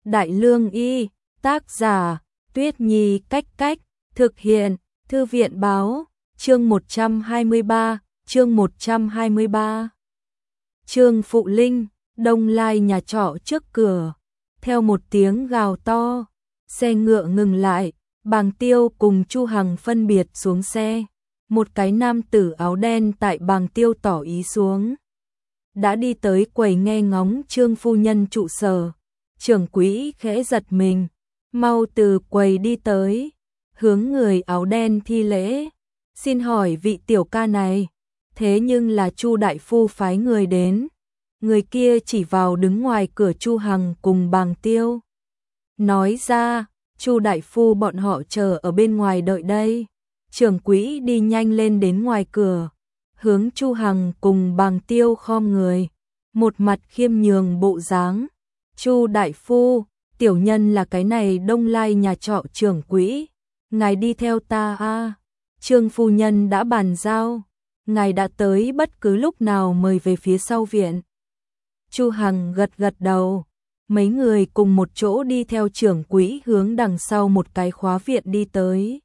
Đại Lương Y, tác giả, Tuyết Nhi Cách Cách, thực hiện, Thư viện Báo, chương 123, chương 123. Trương Phụ Linh, Đông Lai nhà trọ trước cửa, theo một tiếng gào to, xe ngựa ngừng lại, Bàng Tiêu cùng Chu Hằng phân biệt xuống xe. Một cái nam tử áo đen tại Bàng Tiêu tỏ ý xuống. Đã đi tới quầy nghe ngóng Trương phu nhân trụ sở. Trưởng quỹ khẽ giật mình, mau từ quầy đi tới, hướng người áo đen thi lễ. Xin hỏi vị tiểu ca này, thế nhưng là Chu đại phu phái người đến. Người kia chỉ vào đứng ngoài cửa Chu Hằng cùng Bàng Tiêu. Nói ra, Chu đại phu bọn họ chờ ở bên ngoài đợi đây. Trưởng quỹ đi nhanh lên đến ngoài cửa, hướng Chu Hằng cùng Bàng Tiêu khom người, một mặt khiêm nhường bộ dáng. Chu đại phu, tiểu nhân là cái này Đông Lai nhà trọ trưởng quỹ, ngài đi theo ta a. Trương phu nhân đã bàn giao, ngài đã tới bất cứ lúc nào mời về phía sau viện. Chu Hằng gật gật đầu, mấy người cùng một chỗ đi theo trưởng quỹ hướng đằng sau một cái khóa viện đi tới.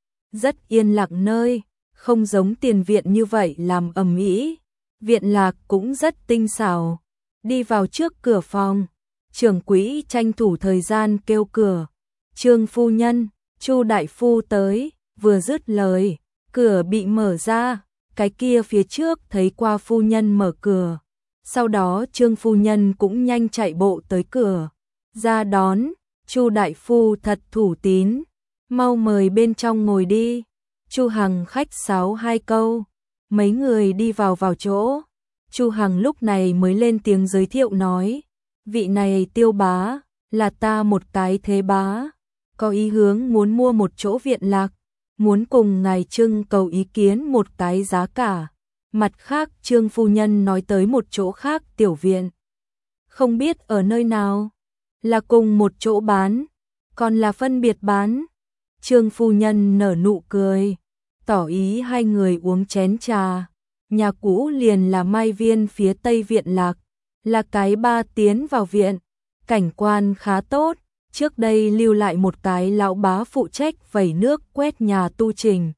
Rất yên lặng nơi, không giống tiền viện như vậy làm ầm ĩ. Viện lạc cũng rất tinh xảo. Đi vào trước cửa phòng, trưởng quỹ tranh thủ thời gian kêu cửa. Trương phu nhân, Chu đại phu tới, vừa dứt lời, cửa bị mở ra, cái kia phía trước thấy qua phu nhân mở cửa. Sau đó Trương phu nhân cũng nhanh chạy bộ tới cửa, ra đón. Chu đại phu thật thủ tín, mau mời bên trong ngồi đi. Chu Hằng khách sáo hai câu, mấy người đi vào chỗ. Chu Hằng lúc này mới lên tiếng giới thiệu nói, vị này Tiêu bá, là ta một cái thế bá, có ý hướng muốn mua một chỗ viện lạc, muốn cùng ngài trưng cầu ý kiến một cái giá cả. Mặt khác Trương phu nhân nói tới một chỗ khác tiểu viện, không biết ở nơi nào, là cùng một chỗ bán, còn là phân biệt bán. Trương phu nhân nở nụ cười, tỏ ý hai người uống chén trà. Nhà cũ liền là Mai Viên phía tây viện lạc, là cái ba tiến vào viện, cảnh quan khá tốt. Trước đây lưu lại một cái lão bá phụ trách vẩy nước quét nhà tu trình.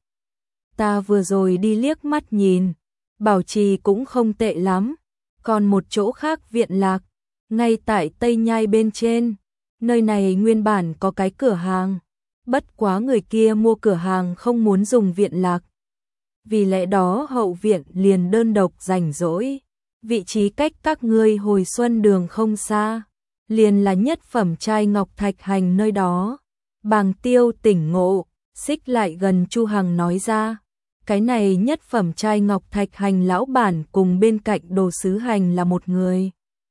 Ta vừa rồi đi liếc mắt nhìn, bảo trì cũng không tệ lắm. Còn một chỗ khác viện lạc, ngay tại Tây Nhai bên trên, nơi này nguyên bản có cái cửa hàng. Bất quá người kia mua cửa hàng không muốn dùng viện lạc. Vì lẽ đó hậu viện liền đơn độc rảnh rỗi. Vị trí cách các ngươi Hồi Xuân đường không xa, liền là nhất phẩm trai ngọc thạch hành nơi đó. Bàng Tiêu tỉnh ngộ, xích lại gần Chu Hằng nói ra, cái này nhất phẩm trai ngọc thạch hành lão bản cùng bên cạnh đồ sứ hành là một người.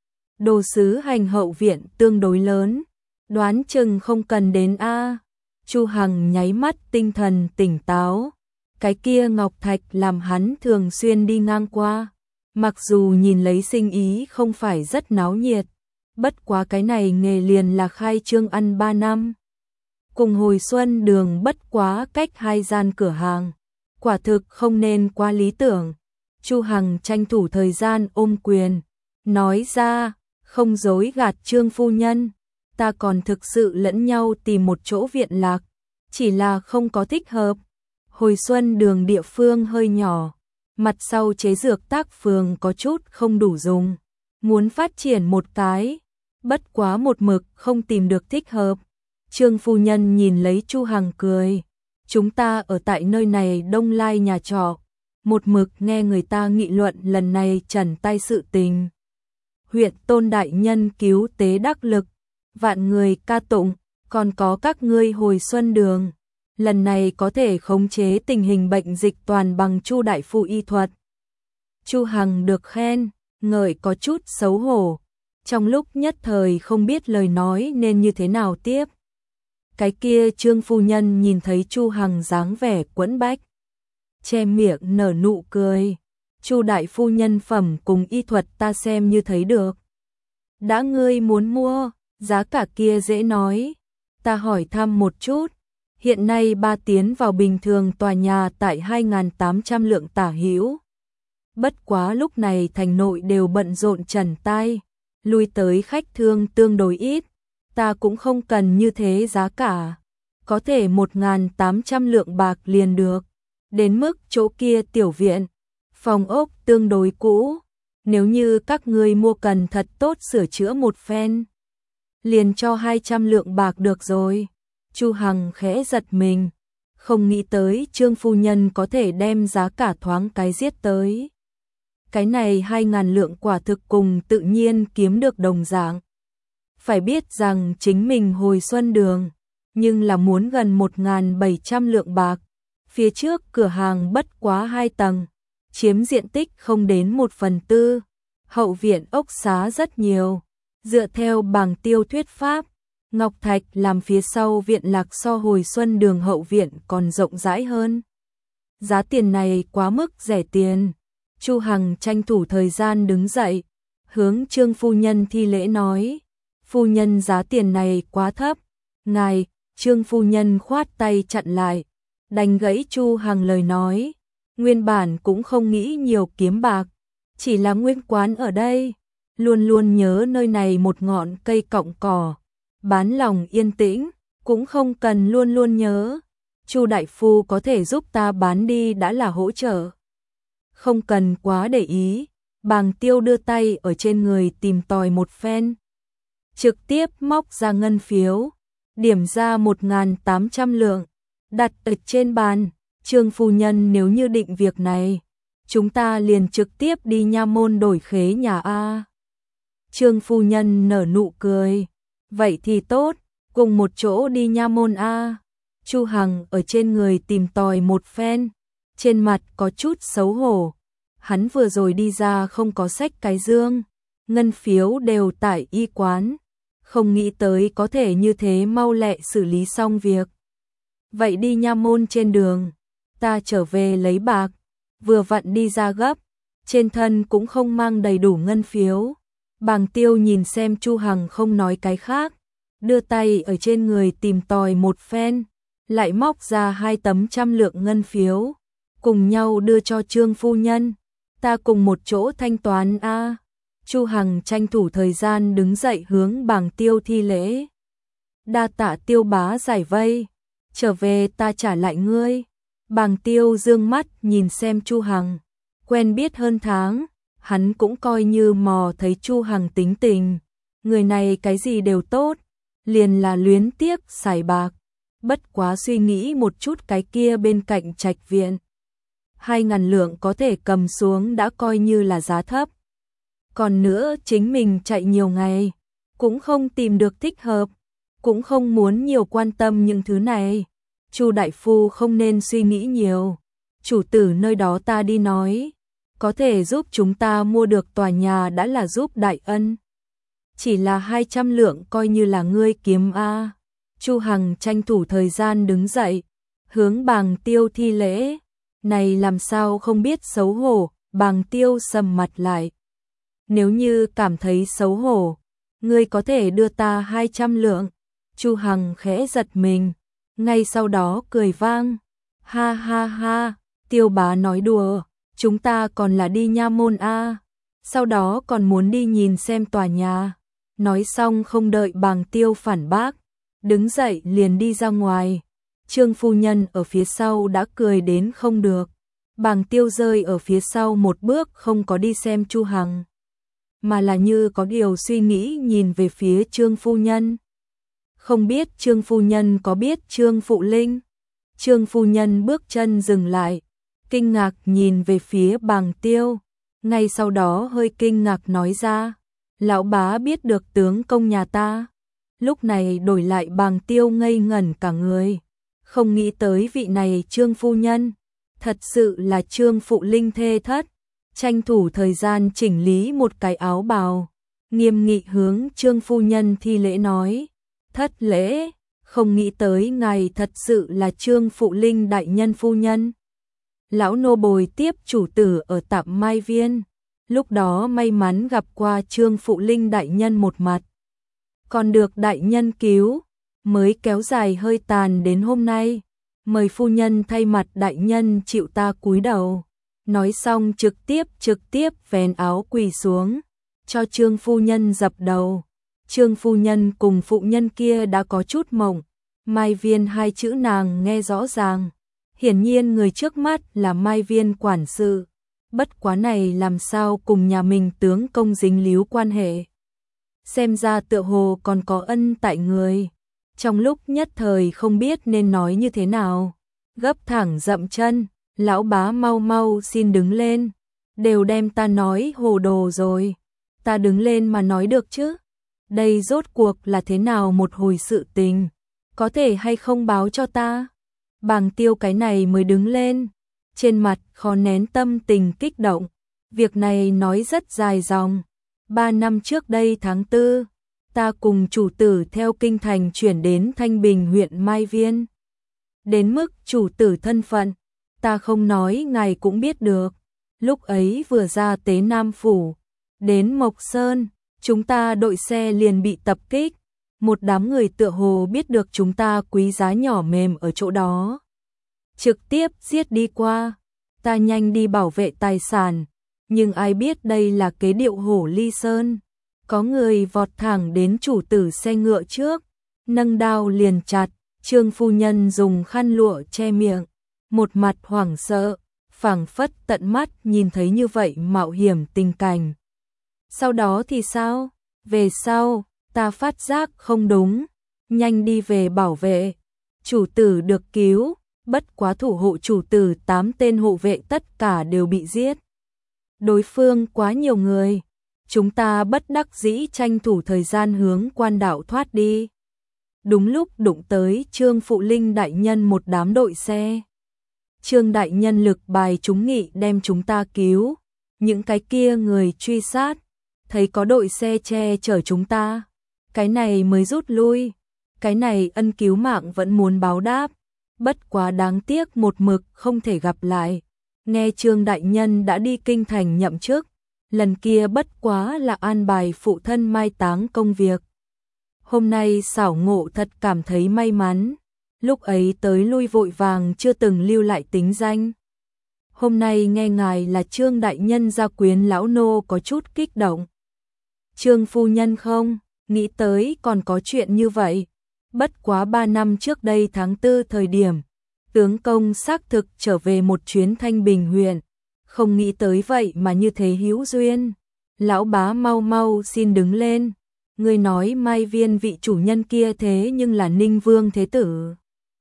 Đồ sứ hành hậu viện tương đối lớn, đoán chừng không cần đến a. Chu Hằng nháy mắt tinh thần tỉnh táo, cái kia ngọc thạch làm hắn thường xuyên đi ngang qua, mặc dù nhìn lấy sinh ý không phải rất náo nhiệt, bất quá cái này nghề liền là khai trương ăn 3 năm. Cùng Hồi Xuân đường bất quá cách 2 gian cửa hàng, quả thực không nên quá lý tưởng. Chu Hằng tranh thủ thời gian ôm quyền, nói ra, không dối gạt Trương phu nhân, ta còn thực sự lẫn nhau tìm một chỗ viện lạc, chỉ là không có thích hợp. Hồi Xuân đường địa phương hơi nhỏ, mặt sau chế dược tác phường có chút không đủ dùng, muốn phát triển một cái, bất quá một mực không tìm được thích hợp. Trương phu nhân nhìn lấy Chu Hằng cười, chúng ta ở tại nơi này Đông Lai nhà trọ, một mực nghe người ta nghị luận lần này trần tay sự tình. Huyện Tôn đại nhân cứu tế đắc lực, vạn người ca tụng, còn có các ngươi Hồi Xuân đường, lần này có thể khống chế tình hình bệnh dịch toàn bằng Chu đại phu y thuật. Chu Hằng được khen, ngợi có chút xấu hổ, trong lúc nhất thời không biết lời nói nên như thế nào tiếp. Cái kia Trương phu nhân nhìn thấy Chu Hằng dáng vẻ quẫn bách, che miệng nở nụ cười, Chu đại phu nhân phẩm cùng y thuật ta xem như thấy được. Đã ngươi muốn mua, giá cả kia dễ nói, ta hỏi thăm một chút, hiện nay 3 tiến vào bình thường tòa nhà tại 2.800 lượng tả hữu. Bất quá lúc này thành nội đều bận rộn trần tai, lui tới khách thương tương đối ít, ta cũng không cần như thế giá cả, có thể 1.800 lượng bạc liền được, đến mức chỗ kia tiểu viện, phòng ốc tương đối cũ, nếu như các ngươi mua cần thật tốt sửa chữa một phen, liền cho 200 lượng bạc được rồi. Chu Hằng khẽ giật mình, không nghĩ tới Trương phu nhân có thể đem giá cả thoáng cái giết tới. Cái này 2.000 lượng quả thực cùng tự nhiên kiếm được đồng dạng. Phải biết rằng chính mình hồi Xuân Đường, nhưng là muốn gần 1.700 lượng bạc. Phía trước cửa hàng bất quá 2 tầng, chiếm diện tích không đến 1/4, hậu viện ốc xá rất nhiều. Dựa theo bảng tiêu thuyết pháp, ngọc thạch làm phía sau viện lạc so hồi Xuân Đường hậu viện còn rộng rãi hơn. Giá tiền này quá mức rẻ tiền. Chu Hằng tranh thủ thời gian đứng dậy, hướng Trương phu nhân thi lễ nói, phu nhân giá tiền này quá thấp, ngài. Trương phu nhân khoát tay chặn lại, đành gãy Chu Hằng lời nói, nguyên bản cũng không nghĩ nhiều kiếm bạc, chỉ là nguyên quán ở đây, luôn luôn nhớ nơi này một ngọn cây cọng cỏ, bán lòng yên tĩnh, cũng không cần luôn luôn nhớ. Chu đại phu có thể giúp ta bán đi đã là hỗ trợ, không cần quá để ý. Bàng Tiêu đưa tay ở trên người tìm tòi một phen, trực tiếp móc ra ngân phiếu, điểm ra 1.800 lượng, đặt ở trên bàn. Trương phu nhân, nếu như định việc này, chúng ta liền trực tiếp đi nha môn đổi khế nhà a. Trương phu nhân nở nụ cười, vậy thì tốt, cùng một chỗ đi nha môn a. Chu Hằng ở trên người tìm tòi một phen, trên mặt có chút xấu hổ. Hắn vừa rồi đi ra không có xách cái dương, ngân phiếu đều tại y quán, không nghĩ tới có thể như thế mau lẹ xử lý xong việc. Vậy đi nha môn trên đường, ta trở về lấy bạc, vừa vặn đi ra gấp, trên thân cũng không mang đầy đủ ngân phiếu. Bàng Tiêu nhìn xem Chu Hằng không nói cái khác, đưa tay ở trên người tìm tòi một phen, lại móc ra 2 tấm 100 lượng ngân phiếu, cùng nhau đưa cho Trương phu nhân, ta cùng một chỗ thanh toán a. Chu Hằng tranh thủ thời gian đứng dậy hướng Bàng Tiêu thi lễ. Đa tạ Tiêu bá giải vây, trở về ta trả lại ngươi. Bàng Tiêu dương mắt nhìn xem Chu Hằng, quen biết hơn tháng, hắn cũng coi như mò thấy Chu Hằng tính tình, người này cái gì đều tốt, liền là luyến tiếc xài bạc, bất quá suy nghĩ một chút cái kia bên cạnh trạch viện. 2.000 lượng có thể cầm xuống đã coi như là giá thấp. Còn nữa chính mình chạy nhiều ngày, cũng không tìm được thích hợp, cũng không muốn nhiều quan tâm những thứ này. Chu đại phu không nên suy nghĩ nhiều, chủ tử nơi đó ta đi nói, có thể giúp chúng ta mua được tòa nhà đã là giúp đại ân. Chỉ là 200 lượng coi như là ngươi kiếm a. Chu Hằng tranh thủ thời gian đứng dậy, hướng Bàng Tiêu thi lễ, này làm sao không biết xấu hổ. Bàng Tiêu sầm mặt lại, nếu như cảm thấy xấu hổ, ngươi có thể đưa ta 200 lượng. Chu Hằng khẽ giật mình, ngay sau đó cười vang, ha ha ha, Tiêu bá nói đùa, chúng ta còn là đi nha môn a, sau đó còn muốn đi nhìn xem tòa nhà. Nói xong không đợi Bàng Tiêu phản bác, đứng dậy liền đi ra ngoài. Trương phu nhân ở phía sau đã cười đến không được. Bàng Tiêu rơi ở phía sau một bước không có đi xem Chu Hằng, mà là như có điều suy nghĩ nhìn về phía Trương phu nhân. Không biết Trương phu nhân có biết Trương Phụ Linh? Trương phu nhân bước chân dừng lại, kinh ngạc nhìn về phía Bàng Tiêu, ngay sau đó hơi kinh ngạc nói ra, lão bá biết được tướng công nhà ta. Lúc này đổi lại Bàng Tiêu ngây ngẩn cả người, không nghĩ tới vị này Trương phu nhân, thật sự là Trương Phụ Linh thê thất. Tranh thủ thời gian chỉnh lý một cái áo bào, nghiêm nghị hướng Trương phu nhân thi lễ nói, thất lễ, không nghĩ tới ngài thật sự là Trương Phụ Linh đại nhân phu nhân. Lão nô bồi tiếp chủ tử ở Tạm Mai Viên, lúc đó may mắn gặp qua Trương Phụ Linh đại nhân một mặt, còn được đại nhân cứu, mới kéo dài hơi tàn đến hôm nay, mời phu nhân thay mặt đại nhân chịu ta cúi đầu. Nói xong trực tiếp vén áo quỳ xuống, cho Trương phu nhân dập đầu. Trương phu nhân cùng phụ nhân kia đã có chút mộng, Mai Viên hai chữ nàng nghe rõ ràng. Hiển nhiên người trước mắt là Mai Viên quản sự, bất quá này làm sao cùng nhà mình tướng công dính líu quan hệ. Xem ra tựa hồ còn có ân tại người. Trong lúc nhất thời không biết nên nói như thế nào, gấp thẳng dậm chân, lão bá mau mau xin đứng lên, đều đem ta nói hồ đồ rồi, ta đứng lên mà nói được chứ, đây rốt cuộc là thế nào một hồi sự tình, có thể hay không báo cho ta. Bàng Tiêu cái này mới đứng lên, trên mặt khó nén tâm tình kích động, việc này nói rất dài dòng. 3 năm trước đây tháng 4, ta cùng chủ tử theo kinh thành chuyển đến Thanh Bình huyện Mai Viên. Đến mức chủ tử thân phận, ta không nói ngài cũng biết được. Lúc ấy vừa ra Tế Nam Phủ, đến Mộc Sơn, chúng ta đội xe liền bị tập kích. Một đám người tựa hồ biết được chúng ta quý giá nhỏ mềm ở chỗ đó, trực tiếp giết đi qua. Ta nhanh đi bảo vệ tài sản, nhưng ai biết đây là kế điệu hổ ly sơn. Có người vọt thẳng đến chủ tử xe ngựa trước, nâng đao liền chặt. Trương phu nhân dùng khăn lụa che miệng, một mặt hoảng sợ, phảng phất tận mắt nhìn thấy như vậy mạo hiểm tình cảnh. Sau đó thì sao? Về sau, ta phát giác không đúng, nhanh đi về bảo vệ. Chủ tử được cứu, bất quá thủ hộ chủ tử 8 tên hộ vệ tất cả đều bị giết. Đối phương quá nhiều người, chúng ta bất đắc dĩ tranh thủ thời gian hướng quan đạo thoát đi. Đúng lúc đụng tới Trương Phụ Linh đại nhân một đám đội xe. Trương đại nhân lực bài chúng nghị đem chúng ta cứu, những cái kia người truy sát, thấy có đội xe che chở chúng ta, cái này mới rút lui, cái này ân cứu mạng vẫn muốn báo đáp, bất quá đáng tiếc một mực không thể gặp lại. Nghe Trương đại nhân đã đi kinh thành nhậm chức, lần kia bất quá là an bài phụ thân mai táng công việc. Hôm nay xảo ngộ thật cảm thấy may mắn, lúc ấy tới lui vội vàng chưa từng lưu lại tính danh. Hôm nay nghe ngài là Trương đại nhân gia quyến, lão nô có chút kích động. Trương phu nhân không nghĩ tới còn có chuyện như vậy. Bất quá 3 năm trước đây tháng 4 thời điểm, tướng công xác thực trở về một chuyến Thanh Bình huyện, không nghĩ tới vậy mà như thế hữu duyên. Lão bá mau mau xin đứng lên. Người nói Mai Viên vị chủ nhân kia thế nhưng là Ninh Vương thế tử.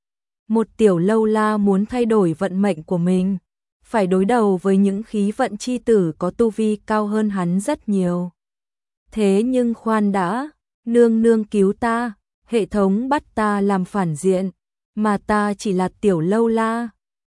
Một tiểu lâu la muốn thay đổi vận mệnh của mình, phải đối đầu với những khí vận chi tử có tu vi cao hơn hắn rất nhiều. Thế nhưng khoan đã, nương nương cứu ta, hệ thống bắt ta làm phản diện, mà ta chỉ là tiểu lâu la,